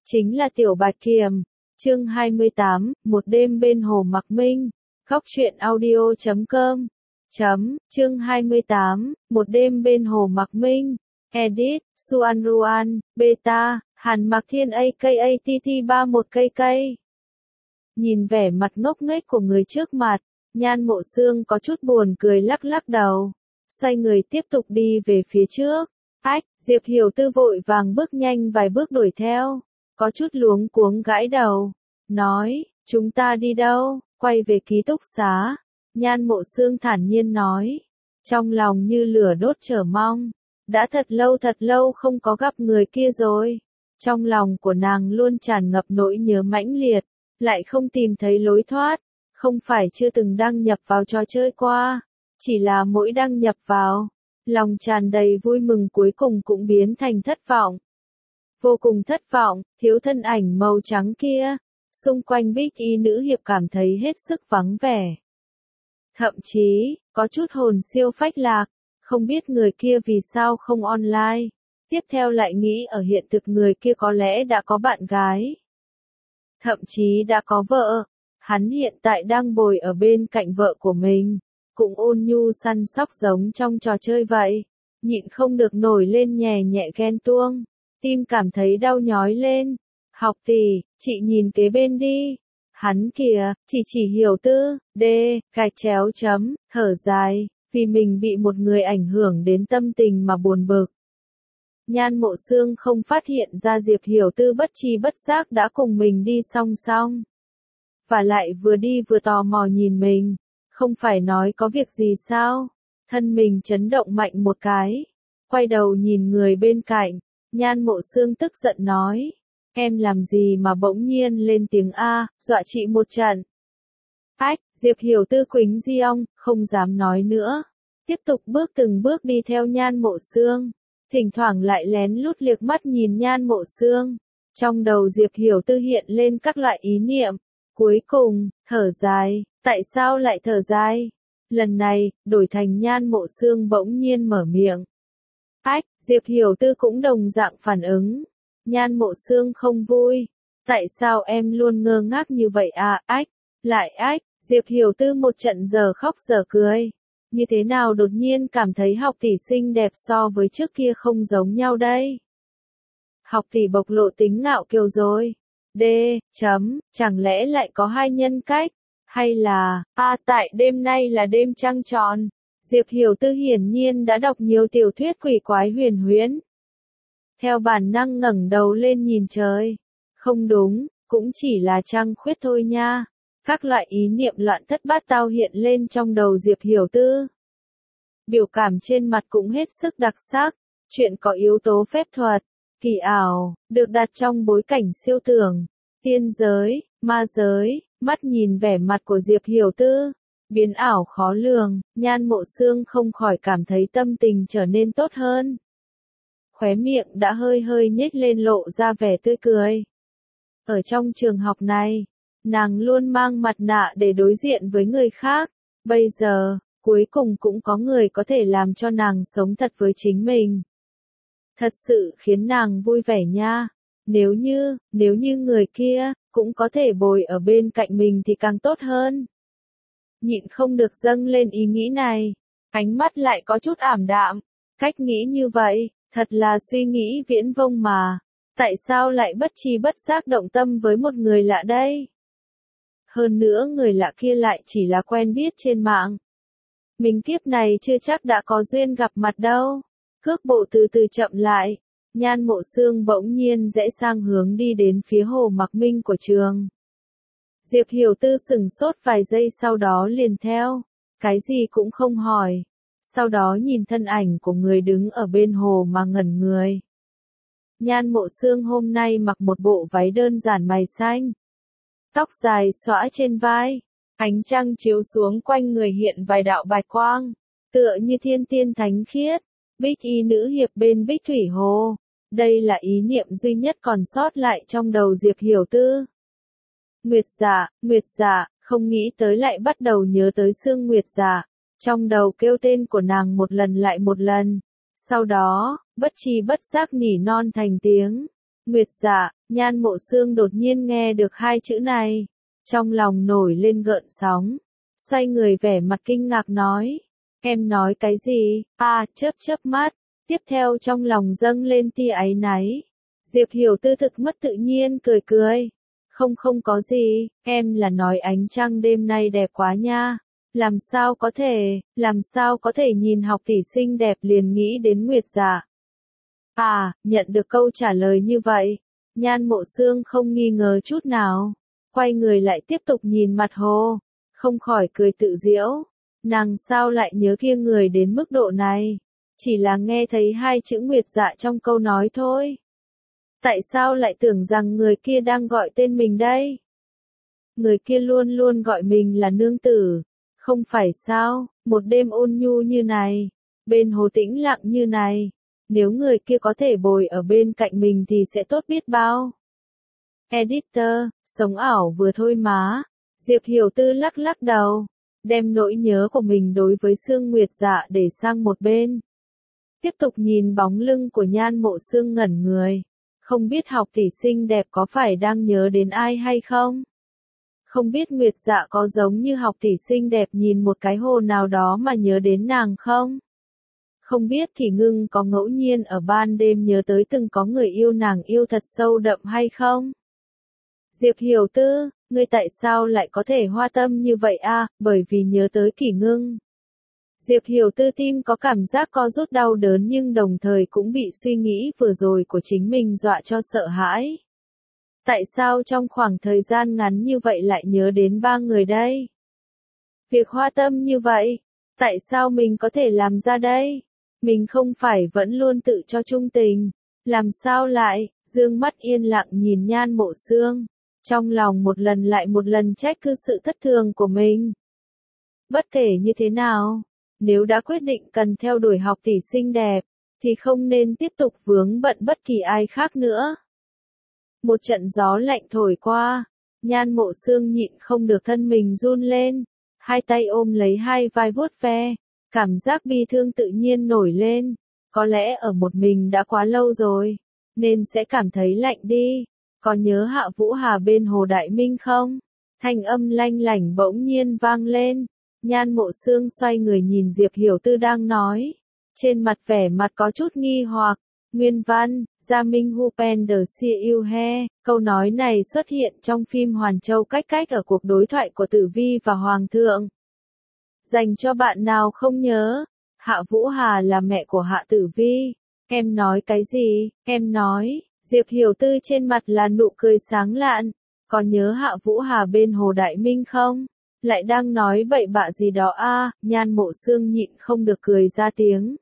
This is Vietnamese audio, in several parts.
chính là Tiểu Bạch Kiềm. Chương 28, một đêm bên hồ Mạc Minh. Góc truyện audio.com. Chương 28, một đêm bên hồ Mạc Minh. Edit, Suan Ruan, Beta, Hàn Mạc Thiên aka TT31KK. Nhìn vẻ mặt ngốc nghếch của người trước mặt, Nhan Mộ Xương có chút buồn cười lắc lắc đầu. Xoay người tiếp tục đi về phía trước. Ách, Diệp Hiểu Tư vội vàng bước nhanh vài bước đuổi theo. Có chút luống cuống gãi đầu. Nói, chúng ta đi đâu? Quay về ký túc xá. Nhan Mộ Xương thản nhiên nói. Trong lòng như lửa đốt chờ mong. Đã thật lâu không có gặp người kia rồi. Trong lòng của nàng luôn tràn ngập nỗi nhớ mãnh liệt. Lại không tìm thấy lối thoát. Không phải chưa từng đăng nhập vào trò chơi qua. Chỉ là mỗi đăng nhập vào, lòng tràn đầy vui mừng cuối cùng cũng biến thành thất vọng. Vô cùng thất vọng, thiếu thân ảnh màu trắng kia. Xung quanh Bích Y nữ hiệp cảm thấy hết sức vắng vẻ. Thậm chí, có chút hồn siêu phách lạc, không biết người kia vì sao không online. Tiếp theo lại nghĩ ở hiện thực người kia có lẽ đã có bạn gái. Thậm chí đã có vợ. Hắn hiện tại đang bồi ở bên cạnh vợ của mình. Cũng ôn nhu săn sóc giống trong trò chơi vậy. Nhịn không được nổi lên nhẹ nhẹ ghen tuông. Tim cảm thấy đau nhói lên. Học tỷ, chị nhìn kế bên đi. Hắn kìa, chỉ Hiểu Tư, thở dài, vì mình bị một người ảnh hưởng đến tâm tình mà buồn bực. Nhan Mộ Xương không phát hiện ra Diệp Hiểu Tư bất tri bất giác đã cùng mình đi song song. Và lại vừa đi vừa tò mò nhìn mình. Không phải nói có việc gì sao? Thân mình chấn động mạnh một cái. Quay đầu nhìn người bên cạnh. Nhan Mộ Xương tức giận nói. Em làm gì mà bỗng nhiên lên tiếng A, dọa chị một trận. Ách, Diệp Hiểu Tư quính riêng, không dám nói nữa. Tiếp tục từng bước đi theo Nhan Mộ Xương. Thỉnh thoảng lại lén lút liếc mắt nhìn Nhan Mộ Xương. Trong đầu Diệp Hiểu Tư hiện lên các loại ý niệm. Cuối cùng, thở dài, tại sao lại thở dài? Lần này, đổi thành Nhan Mộ Xương bỗng nhiên mở miệng. Ách, Diệp Hiểu Tư cũng đồng dạng phản ứng. Nhan Mộ Xương không vui. Tại sao em luôn ngơ ngác như vậy à? Ách, lại ách, Diệp Hiểu Tư một trận giờ khóc giờ cười. Như thế nào đột nhiên cảm thấy học tỷ xinh đẹp so với trước kia không giống nhau đây? Học tỷ bộc lộ tính ngạo kiều rồi. Chẳng lẽ lại có hai nhân cách? Hay là, tại đêm nay là đêm trăng tròn. Diệp Hiểu Tư hiển nhiên đã đọc nhiều tiểu thuyết quỷ quái huyền huyễn. Theo bản năng ngẩng đầu lên nhìn trời. Không đúng, cũng chỉ là trăng khuyết thôi nha. Các loại ý niệm loạn thất bát tao hiện lên trong đầu Diệp Hiểu Tư. Biểu cảm trên mặt cũng hết sức đặc sắc. Chuyện có yếu tố phép thuật, kỳ ảo, được đặt trong bối cảnh siêu tưởng, tiên giới, ma giới. Mắt nhìn vẻ mặt của Diệp Hiểu Tư, biến ảo khó lường, Nhan Mộ Xương không khỏi cảm thấy tâm tình trở nên tốt hơn. Khóe miệng đã hơi nhếch lên lộ ra vẻ tươi cười. Ở trong trường học này, nàng luôn mang mặt nạ để đối diện với người khác. Bây giờ, cuối cùng cũng có người có thể làm cho nàng sống thật với chính mình. Thật sự khiến nàng vui vẻ nha. Nếu như người kia, cũng có thể bồi ở bên cạnh mình thì càng tốt hơn. Nhịn không được dâng lên ý nghĩ này. Ánh mắt lại có chút ảm đạm. Cách nghĩ như vậy, thật là suy nghĩ viễn vông mà. Tại sao lại bất tri bất giác động tâm với một người lạ đây? Hơn nữa người lạ kia lại chỉ là quen biết trên mạng. Mình kiếp này chưa chắc đã có duyên gặp mặt đâu. Cước bộ từ từ chậm lại. Nhan Mộ Xương bỗng nhiên rẽ sang hướng đi đến phía hồ Mạc Minh của trường. Diệp Hiểu Tư sửng sốt vài giây sau đó liền theo. Cái gì cũng không hỏi. Sau đó nhìn thân ảnh của người đứng ở bên hồ mà ngẩn người. Nhan Mộ Xương hôm nay mặc một bộ váy đơn giản màu xanh. Tóc dài xõa trên vai. Ánh trăng chiếu xuống quanh người hiện vài đạo bạch quang. Tựa như thiên tiên thánh khiết. Bích Y nữ hiệp bên Bích Thủy Hồ. Đây là ý niệm duy nhất còn sót lại trong đầu Diệp Hiểu Tư. Nguyệt Dạ, không nghĩ tới lại bắt đầu nhớ tới Sương Nguyệt Dạ. Trong đầu kêu tên của nàng một lần lại một lần. Sau đó, bất tri bất giác nỉ non thành tiếng. Nguyệt Dạ, Nhan Mộ Xương đột nhiên nghe được hai chữ này. Trong lòng nổi lên gợn sóng. Xoay người vẻ mặt kinh ngạc nói. Em nói cái gì? Chớp mắt. Tiếp theo trong lòng dâng lên tia áy náy. Diệp Hiểu Tư thực mất tự nhiên cười cười. Không có gì, em là nói ánh trăng đêm nay đẹp quá nha. Làm sao có thể nhìn học tỷ xinh đẹp liền nghĩ đến Nguyệt Dạ. Nhận được câu trả lời như vậy, Nhan Mộ Xương không nghi ngờ chút nào. Quay người lại tiếp tục nhìn mặt hồ, không khỏi cười tự giễu. Nàng sao lại nhớ kia người đến mức độ này? Chỉ là nghe thấy hai chữ Nguyệt Dạ trong câu nói thôi. Tại sao lại tưởng rằng người kia đang gọi tên mình đây? Người kia luôn luôn gọi mình là nương tử. Không phải sao, một đêm ôn nhu như này, bên hồ tĩnh lặng như này, nếu người kia có thể bồi ở bên cạnh mình thì sẽ tốt biết bao. Editor, sống ảo vừa thôi má. Diệp Hiểu Tư lắc lắc đầu, đem nỗi nhớ của mình đối với Sương Nguyệt Dạ để sang một bên. Tiếp tục nhìn bóng lưng của Nhan Mộ Xương ngẩn người. Không biết học tỷ xinh đẹp có phải đang nhớ đến ai hay không? Không biết Nguyệt Dạ có giống như học tỷ xinh đẹp nhìn một cái hồ nào đó mà nhớ đến nàng không? Không biết Kỷ Ngưng có ngẫu nhiên ở ban đêm nhớ tới từng có người yêu nàng yêu thật sâu đậm hay không? Diệp Hiểu Tư, ngươi tại sao lại có thể hoa tâm như vậy bởi vì nhớ tới Kỷ Ngưng. Diệp Hiểu Tư tim có cảm giác co rút đau đớn nhưng đồng thời cũng bị suy nghĩ vừa rồi của chính mình dọa cho sợ hãi. Tại sao trong khoảng thời gian ngắn như vậy lại nhớ đến ba người đây? Việc hoa tâm như vậy, tại sao mình có thể làm ra đây? Mình không phải vẫn luôn tự cho trung tình, làm sao lại, dương mắt yên lặng nhìn Nhan Mộ Xương, trong lòng một lần lại một lần trách cứ sự thất thường của mình. Bất kể như thế nào, nếu đã quyết định cần theo đuổi học tỷ xinh đẹp, thì không nên tiếp tục vướng bận bất kỳ ai khác nữa. Một trận gió lạnh thổi qua, Nhan Mộ Xương nhịn không được thân mình run lên, hai tay ôm lấy hai vai vuốt ve, cảm giác bi thương tự nhiên nổi lên, có lẽ ở một mình đã quá lâu rồi, nên sẽ cảm thấy lạnh đi. Có nhớ Hạ Vũ Hà bên Hồ Đại Minh không? Thanh âm lanh lảnh bỗng nhiên vang lên, Nhan Mộ Xương xoay người nhìn Diệp Hiểu Tư đang nói, trên mặt vẻ mặt có chút nghi hoặc. Nguyên văn, Gia Minh Hu Pen de Sia Yêu He, câu nói này xuất hiện trong phim Hoàn Châu Cách Cách ở cuộc đối thoại của Tử Vi và Hoàng thượng. Dành cho bạn nào không nhớ, Hạ Vũ Hà là mẹ của Hạ Tử Vi. Em nói cái gì? Em nói, Diệp Hiểu Tư trên mặt là nụ cười sáng lạn. Có nhớ Hạ Vũ Hà bên Hồ Đại Minh không? Lại đang nói bậy bạ gì đó Nhan Mộ Xương nhịn không được cười ra tiếng.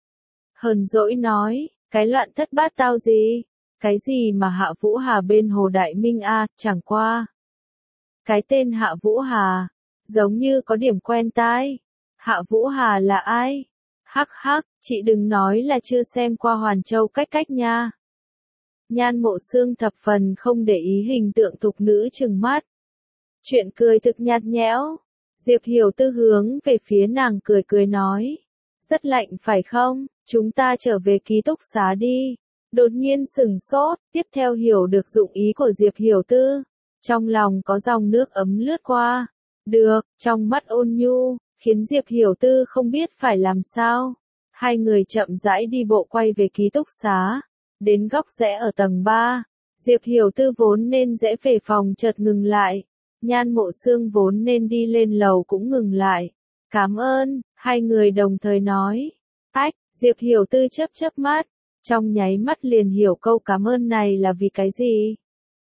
Hờn dỗi nói, cái loạn thất bát tao gì? Cái gì mà Hạ Vũ Hà bên Hồ Đại Minh chẳng qua. Cái tên Hạ Vũ Hà, giống như có điểm quen tai. Hạ Vũ Hà là ai? Hắc, chị đừng nói là chưa xem qua Hoàn Châu Cách Cách nha. Nhan Mộ Xương thập phần không để ý hình tượng thục nữ trừng mắt. Chuyện cười thực nhạt nhẽo. Diệp Hiểu Tư hướng về phía nàng cười nói. Rất lạnh phải không? Chúng ta trở về ký túc xá đi. Đột nhiên sửng sốt, tiếp theo hiểu được dụng ý của Diệp Hiểu Tư. Trong lòng có dòng nước ấm lướt qua. Được, trong mắt ôn nhu, khiến Diệp Hiểu Tư không biết phải làm sao. Hai người chậm rãi đi bộ quay về ký túc xá. Đến góc rẽ ở tầng 3. Diệp Hiểu Tư vốn nên rẽ về phòng chợt ngừng lại. Nhan Mộ Xương vốn nên đi lên lầu cũng ngừng lại. Cảm ơn, hai người đồng thời nói. Diệp Hiểu Tư chớp mắt, trong nháy mắt liền hiểu câu cảm ơn này là vì cái gì.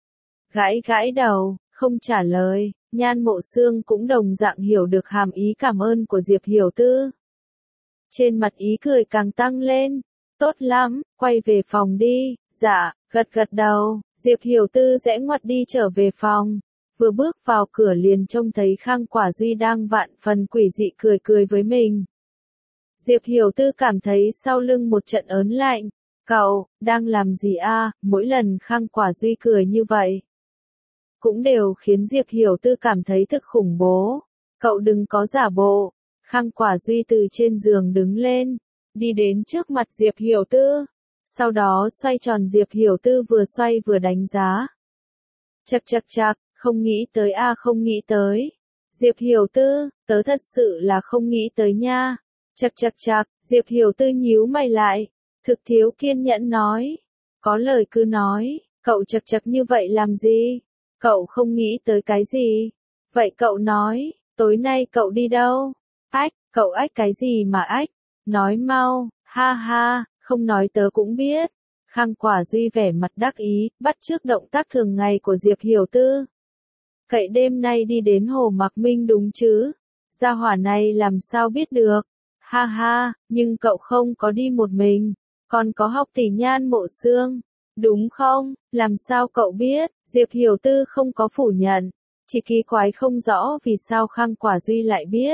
Gãi đầu, không trả lời, Nhan Mộ Xương cũng đồng dạng hiểu được hàm ý cảm ơn của Diệp Hiểu Tư. Trên mặt ý cười càng tăng lên, tốt lắm, quay về phòng đi, dạ, gật đầu, Diệp Hiểu Tư rẽ ngoặt đi trở về phòng. Vừa bước vào cửa liền trông thấy Khang Quả Duy đang vạn phần quỷ dị cười với mình. Diệp Hiểu Tư cảm thấy sau lưng một trận ớn lạnh. Cậu, đang làm gì Mỗi lần Khang Quả Duy cười như vậy, cũng đều khiến Diệp Hiểu Tư cảm thấy thực khủng bố. Cậu đừng có giả bộ. Khang Quả Duy từ trên giường đứng lên, đi đến trước mặt Diệp Hiểu Tư. Sau đó xoay tròn Diệp Hiểu Tư vừa xoay vừa đánh giá. Chậc chậc chậc, không nghĩ tới a không nghĩ tới. Diệp Hiểu Tư, tớ thật sự là không nghĩ tới nha. Chậc chậc chậc, Diệp Hiểu Tư nhíu mày lại. Thực thiếu kiên nhẫn nói. Có lời cứ nói, cậu chậc chậc như vậy làm gì? Cậu không nghĩ tới cái gì? Vậy cậu nói, tối nay cậu đi đâu? Ách, cậu ách cái gì mà ách? Nói mau, ha ha, không nói tớ cũng biết. Khang Quả Duy vẻ mặt đắc ý, bắt chước động tác thường ngày của Diệp Hiểu Tư. Cậy đêm nay đi đến Hồ Mạc Minh đúng chứ? Gia hỏa này làm sao biết được? Ha ha, nhưng cậu không có đi một mình, còn có học tỷ Nhan Mộ Xương, đúng không? Làm sao cậu biết? Diệp Hiểu Tư không có phủ nhận, chỉ kỳ quái không rõ vì sao Khang Quả Duy lại biết.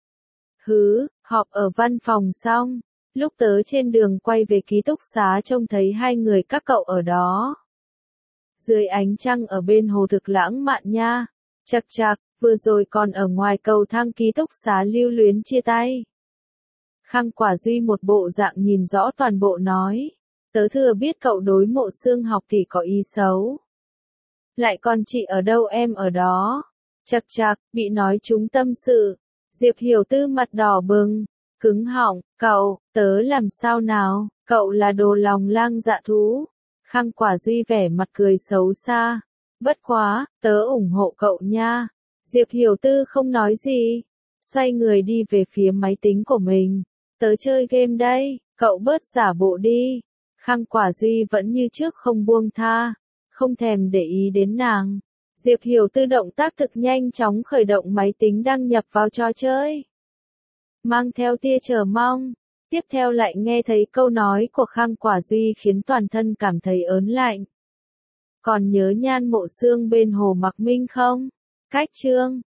Hứ, họp ở văn phòng xong, lúc tớ trên đường quay về ký túc xá trông thấy hai người các cậu ở đó. Dưới ánh trăng ở bên hồ thực lãng mạn nha. Chậc chậc, vừa rồi còn ở ngoài cầu thang ký túc xá lưu luyến chia tay. Khang Quả Duy một bộ dạng nhìn rõ toàn bộ nói. Tớ thừa biết cậu đối Mộ Xương học thì có ý xấu. Lại còn chị ở đâu em ở đó. Chậc chậc, bị nói trúng tâm sự. Diệp Hiểu Tư mặt đỏ bừng, cứng họng, cậu, tớ làm sao nào, cậu là đồ lòng lang dạ thú. Khang Quả Duy vẻ mặt cười xấu xa. Bất quá, tớ ủng hộ cậu nha. Diệp Hiểu Tư không nói gì. Xoay người đi về phía máy tính của mình. Tớ chơi game đây, cậu bớt giả bộ đi. Khang Quả Duy vẫn như trước không buông tha. Không thèm để ý đến nàng. Diệp Hiểu Tư động tác thực nhanh chóng khởi động máy tính đăng nhập vào trò chơi. Mang theo tia chờ mong. Tiếp theo lại nghe thấy câu nói của Khang Quả Duy khiến toàn thân cảm thấy ớn lạnh. Còn nhớ Nhan Mộ Xương bên Hồ Mạc Minh không? Cách chương